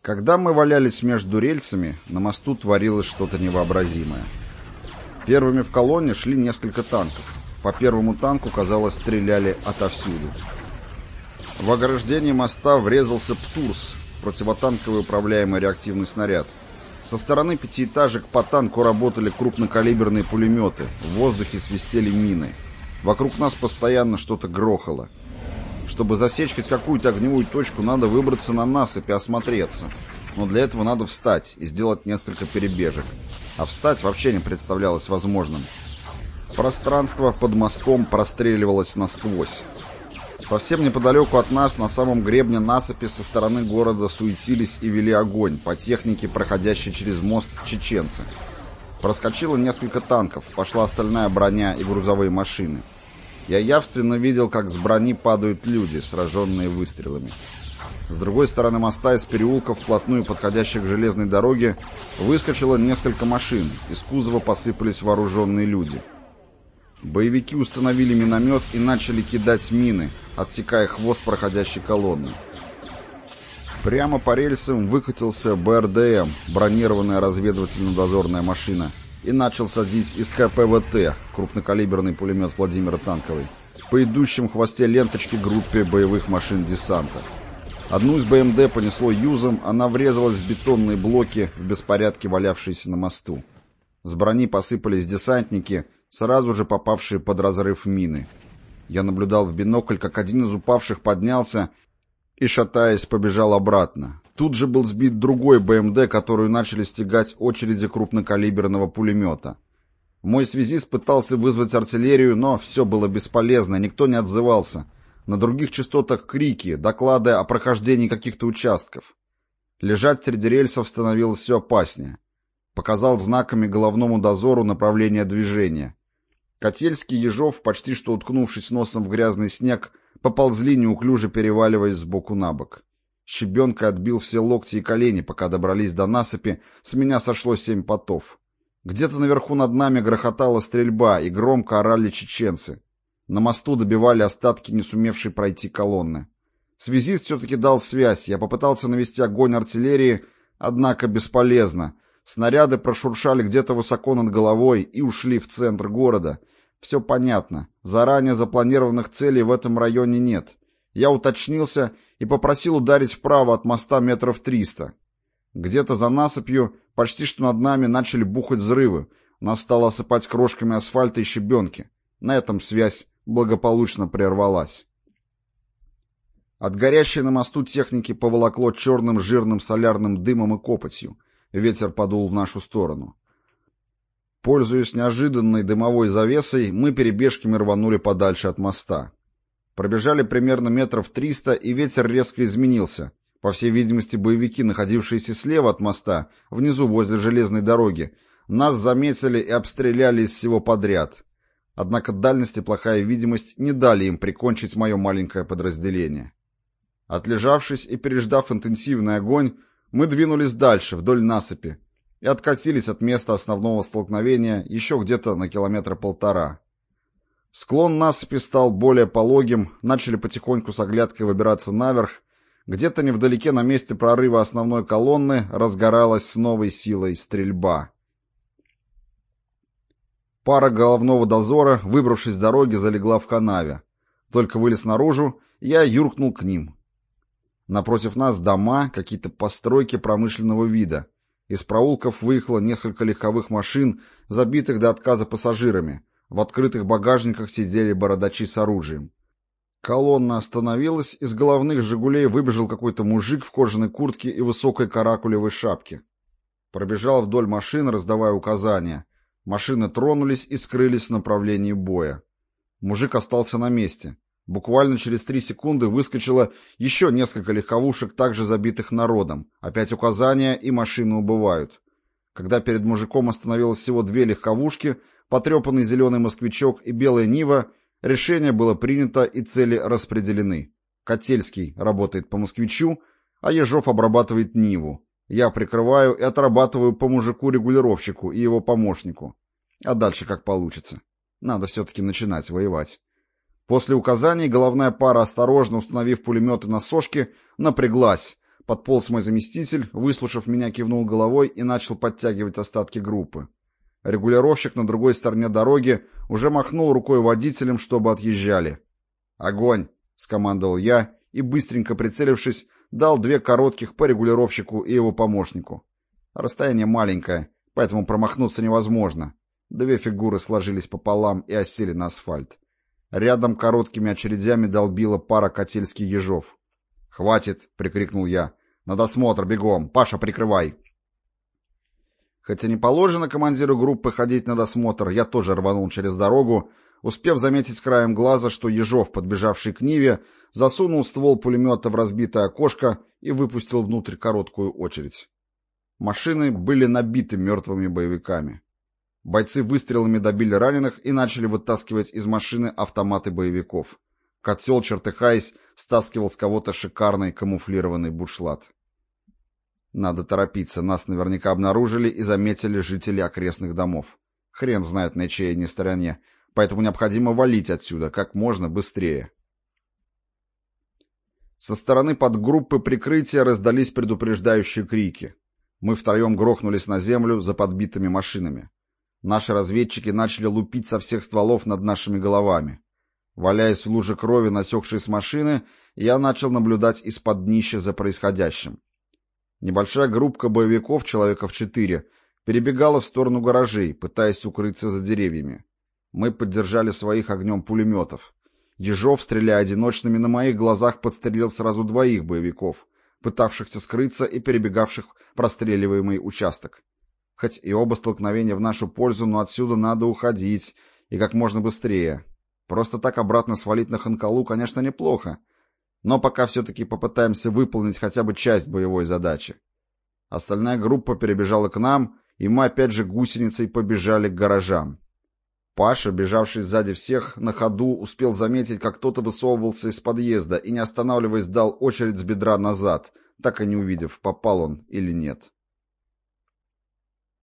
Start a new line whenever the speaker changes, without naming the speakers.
Когда мы валялись между рельсами, на мосту творилось что-то невообразимое. Первыми в колонне шли несколько танков. По первому танку, казалось, стреляли отовсюду. В ограждении моста врезался «Птурс», противотанковый управляемый реактивный снаряд. Со стороны пятиэтажек по танку работали крупнокалиберные пулеметы, в воздухе свистели мины. Вокруг нас постоянно что-то грохало. Чтобы засечь хоть какую-то огневую точку, надо выбраться на насыпь и осмотреться. Но для этого надо встать и сделать несколько перебежек. А встать вообще не представлялось возможным. Пространство под мостом простреливалось насквозь. Совсем неподалеку от нас, на самом гребне насыпи, со стороны города суетились и вели огонь по технике, проходящей через мост, чеченцы. Проскочило несколько танков, пошла остальная броня и грузовые машины. Я явственно видел, как с брони падают люди, сраженные выстрелами. С другой стороны моста из переулка, вплотную подходящих к железной дороге, выскочило несколько машин, из кузова посыпались вооруженные люди. Боевики установили миномет и начали кидать мины, отсекая хвост проходящей колонны. Прямо по рельсам выкатился БРДМ, бронированная разведывательно-дозорная машина, и начал садить из КПВТ, крупнокалиберный пулемет Владимира Танковой, по идущим в хвосте ленточки группе боевых машин десанта. Одну из БМД понесло юзом, она врезалась в бетонные блоки, в беспорядке валявшиеся на мосту. С брони посыпались десантники, сразу же попавшие под разрыв мины. Я наблюдал в бинокль, как один из упавших поднялся и, шатаясь, побежал обратно. Тут же был сбит другой БМД, которую начали стягать очереди крупнокалиберного пулемета. Мой связист пытался вызвать артиллерию, но все было бесполезно, никто не отзывался. На других частотах крики, доклады о прохождении каких-то участков. Лежать среди рельсов становилось все опаснее. Показал знаками головному дозору направление движения. Котельский и Ежов, почти что уткнувшись носом в грязный снег, поползли, неуклюже переваливаясь сбоку на бок. Щебенкой отбил все локти и колени, пока добрались до насыпи, с меня сошло 7 потов. Где-то наверху над нами грохотала стрельба, и громко орали чеченцы. На мосту добивали остатки не сумевшей пройти колонны. Связист все-таки дал связь, я попытался навести огонь артиллерии, однако бесполезно. Снаряды прошуршали где-то высоко над головой и ушли в центр города. Все понятно, заранее запланированных целей в этом районе нет. Я уточнился и попросил ударить вправо от моста метров 300. Где-то за насыпью, почти что над нами, начали бухать взрывы. Нас стало осыпать крошками асфальта и щебенки. На этом связь благополучно прервалась. От горящей на мосту техники поволокло черным жирным солярным дымом и копотью. Ветер подул в нашу сторону. Пользуясь неожиданной дымовой завесой, мы перебежками рванули подальше от моста. Пробежали примерно метров 300, и ветер резко изменился. По всей видимости, боевики, находившиеся слева от моста, внизу возле железной дороги, нас заметили и обстреляли из всего подряд. Однако дальность и плохая видимость не дали им прикончить мое маленькое подразделение. Отлежавшись и переждав интенсивный огонь, мы двинулись дальше, вдоль насыпи, и откатились от места основного столкновения еще где-то на 1,5 километра. Склон насыпи стал более пологим, начали потихоньку с оглядкой выбираться наверх. Где-то невдалеке на месте прорыва основной колонны разгоралась с новой силой стрельба. Пара головного дозора, выбравшись с дороги, залегла в канаве. Только вылез наружу, я юркнул к ним. Напротив нас дома, какие-то постройки промышленного вида. Из проулков выехало несколько легковых машин, забитых до отказа пассажирами. В открытых багажниках сидели бородачи с оружием. Колонна остановилась, из головных «Жигулей» выбежал какой-то мужик в кожаной куртке и высокой каракулевой шапке. Пробежал вдоль машин, раздавая указания. Машины тронулись и скрылись в направлении боя. Мужик остался на месте. Буквально через 3 секунды выскочило еще несколько легковушек, также забитых народом. Опять указания, и машины убывают. Когда перед мужиком остановилось всего 2 легковушки, потрепанный зеленый москвичок и белая Нива, решение было принято и цели распределены. Котельский работает по москвичу, а Ежов обрабатывает Ниву. Я прикрываю и отрабатываю по мужику-регулировщику и его помощнику. А дальше как получится. Надо все-таки начинать воевать. После указаний головная пара, осторожно установив пулеметы на сошки, напряглась. Подполз мой заместитель, выслушав меня, кивнул головой и начал подтягивать остатки группы. Регулировщик на другой стороне дороги уже махнул рукой водителям, чтобы отъезжали. «Огонь!» — скомандовал я и, быстренько прицелившись, дал 2 коротких по регулировщику и его помощнику. Расстояние маленькое, поэтому промахнуться невозможно. 2 фигуры сложились пополам и осели на асфальт. Рядом короткими очередями долбила пара котельских ежов. «Хватит!» — прикрикнул я. «На досмотр, бегом! Паша, прикрывай!» Хотя не положено командиру группы ходить на досмотр, я тоже рванул через дорогу, успев заметить краем глаза, что Ежов, подбежавший к Ниве, засунул ствол пулемета в разбитое окошко и выпустил внутрь короткую очередь. Машины были набиты мертвыми боевиками. Бойцы выстрелами добили раненых и начали вытаскивать из машины автоматы боевиков. Котел, чертыхаясь, стаскивал с кого-то шикарный камуфлированный бушлат. Надо торопиться, нас наверняка обнаружили и заметили жители окрестных домов. Хрен знает на чьей они стороне, поэтому необходимо валить отсюда как можно быстрее. Со стороны подгруппы прикрытия раздались предупреждающие крики. Мы втроем грохнулись на землю за подбитыми машинами. Наши разведчики начали лупить со всех стволов над нашими головами. Валяясь в луже крови, насекшей с машины, я начал наблюдать из-под днища за происходящим. Небольшая группка боевиков, человека в 4, перебегала в сторону гаражей, пытаясь укрыться за деревьями. Мы поддержали своих огнем пулеметов. Ежов, стреляя одиночными, на моих глазах подстрелил сразу 2 боевиков, пытавшихся скрыться и перебегавших простреливаемый участок. Хоть и оба столкновения в нашу пользу, но отсюда надо уходить, и как можно быстрее. Просто так обратно свалить на Ханкалу, конечно, неплохо, но пока все-таки попытаемся выполнить хотя бы часть боевой задачи. Остальная группа перебежала к нам, и мы опять же гусеницей побежали к гаражам. Паша, бежавший сзади всех, на ходу успел заметить, как кто-то высовывался из подъезда и, не останавливаясь, дал очередь с бедра назад, так и не увидев, попал он или нет.